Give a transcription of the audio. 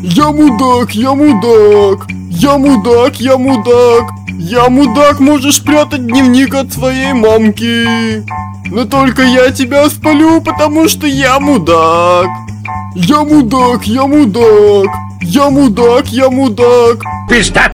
Я мудак, я мудак. Я мудак, я мудак. Я мудак, можешь прятать дневник от своей мамки. Но только я тебя спалю, потому что я мудак. Я мудак, я мудак. Я мудак, я мудак. Пизда!